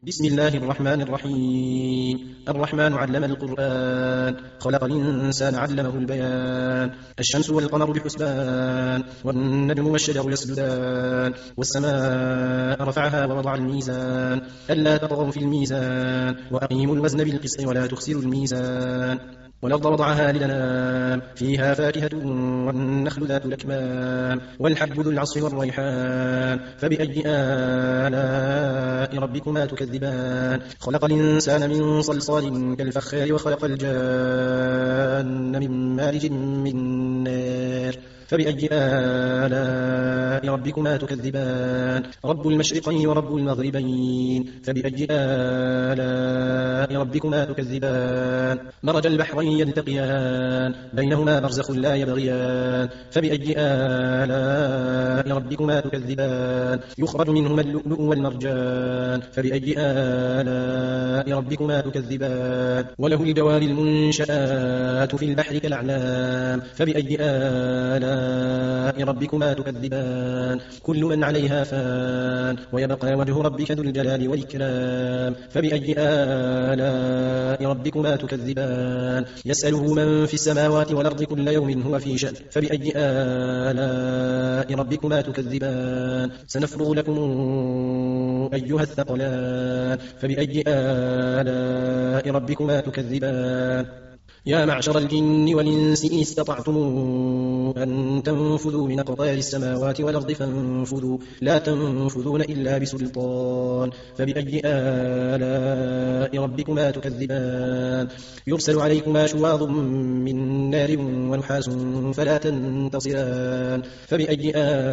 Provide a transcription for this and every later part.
بسم الله الرحمن الرحيم. الرحمن علم القرآن، خلق الإنسان علمه البيان. الشمس والقمر بحسبان، والنجم والشجر يسجدان. والسماء رفعها ووضع الميزان، ألا تطغوا في الميزان، وأقيموا الوزن بالقسط ولا تخسروا الميزان. والأرض وضعها للأنام، فيها فاكهة والنخل ذات الأكمام، والحب ذو العصف والريحان. فبأي آلاء ربكما تكذبان؟ خلق الإنسان من صلصال كالفخار، وخلق الجان من مارج من نار. فبأي آلاء ربكما تكذبان؟ رب المشرقين ورب المغربين. فبأي آلاء ربكما تكذبان؟ مرج البحرين يلتقيان، بينهما برزخ لا يبغيان. فبأي آلاء ربكما تكذبان؟ يخرج منهما اللؤلؤ والمرجان. فبأي آلاء ربكما تكذبان؟ وله الجوار المنشآت في البحر كالأعلام. فبأي آلاء ربكما تكذبان؟ كل من عليها فان، ويبقى وجه ربك ذو الجلال والإكرام. فبأي آلاء ربكما تكذبان؟ يسأله من في السماوات والأرض كل يوم هو في شأن. فبأي آلاء ربكما تكذبان؟ سنفرغ لكم أيها الثقلان. فبأي آلاء ربكما تكذبان؟ يا معشر الجن والإنس إن استطعتم أن تنفذوا من أقطار السماوات والأرض فانفذوا، لا تنفذون إلا بسلطان. فبأي آلاء ربكما تكذبان؟ يرسل عليكما شواظ من نار ونحاس فلا تنتصران. فبأي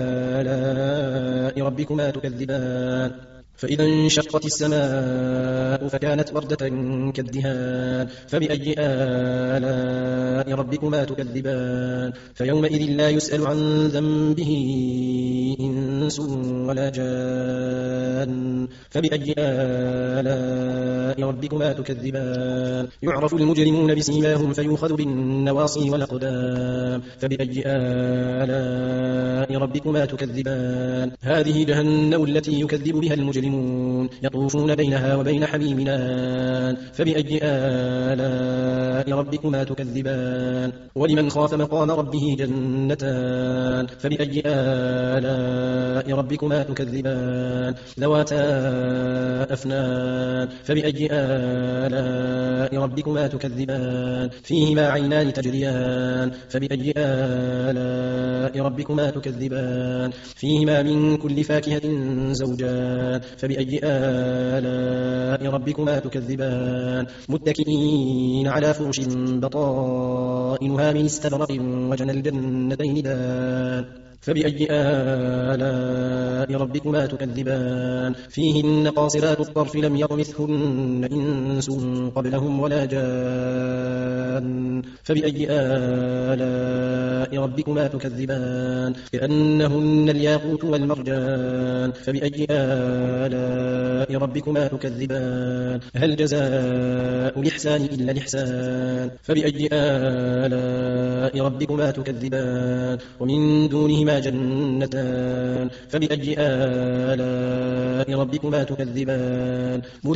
آلاء ربكما تكذبان؟ فإذا انشقت السماء فكانت وردة كالدهان. فبأي آلاء ربكما تكذبان؟ فيومئذ لا يسأل عن ذنبه إنس ولا جان. فبأي آلاء ربكما تكذبان؟ يعرف المجرمون بسيماهم فيؤخذ بالنواصي والأقدام. فبأي آلاء ربكما تكذبان؟ هذه جهنم التي يكذب بها المجرمون، يطوفون بينها وبين حميم آن. فبأي آلاء ربكما تكذبان؟ ولمن خاف مقام ربه جنتان. فبأي آلاء ربكما تكذبان؟ ذواتا أفنان. فبأي آلاء ربكما تكذبان؟ فيهما عينان تجريان. فبأي آلاء ربكما تكذبان؟ فيهما من كل فاكهة زوجان. فبأي آلاء ربكما تكذبان؟ متكئين على فرش بطائنها من استبرق وجنى الجنتين دان. فبأي آلاء ربكما تكذبان؟ فيهن قاصرات الطرف لم يطمثهن إنس قبلهم ولا جان. فبأي آلاء ربكما تكذبان؟ كأنهن الياقوت والمرجان. فبأي آلاء ربكما تكذبان؟ هل جزاء الإحسان إلا الإحسان؟ فبأي آلاء ربكما تكذبان؟ ومن دونهما جنتان. فبأي آلاء ربكما تكذبان؟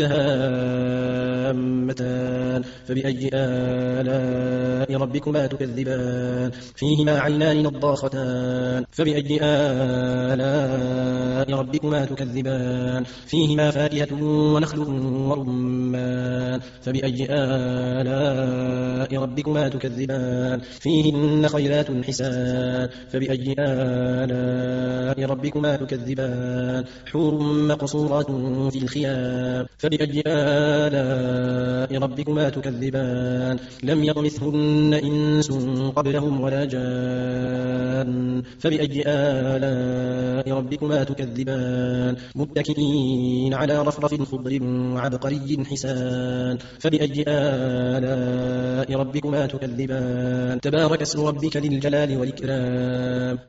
مدهامتان. فبأي آلاء ربكما تكذبان؟ فيهما عينان نضاختان. فبأي آلاء ربكما تكذبان؟ فيهما فاكهة ونخل ورمان. فبأي آلاء ربكما تكذبان؟ فيهن خيرات حسان. فبأي آلاء ربكما تكذبان؟ حور مقصورات في الخيام. فبأي آلاء ربكما تكذبان؟ لم يطمثهن إنس قبلهم ولا جان. فبأي آلاء ربكما تكذبان؟ متكئين على رفرف خضر وعبقري حسان. فبأي آلاء ربكما تكذبان؟ تبارك اسم ربك ذي الجلال والإكرام.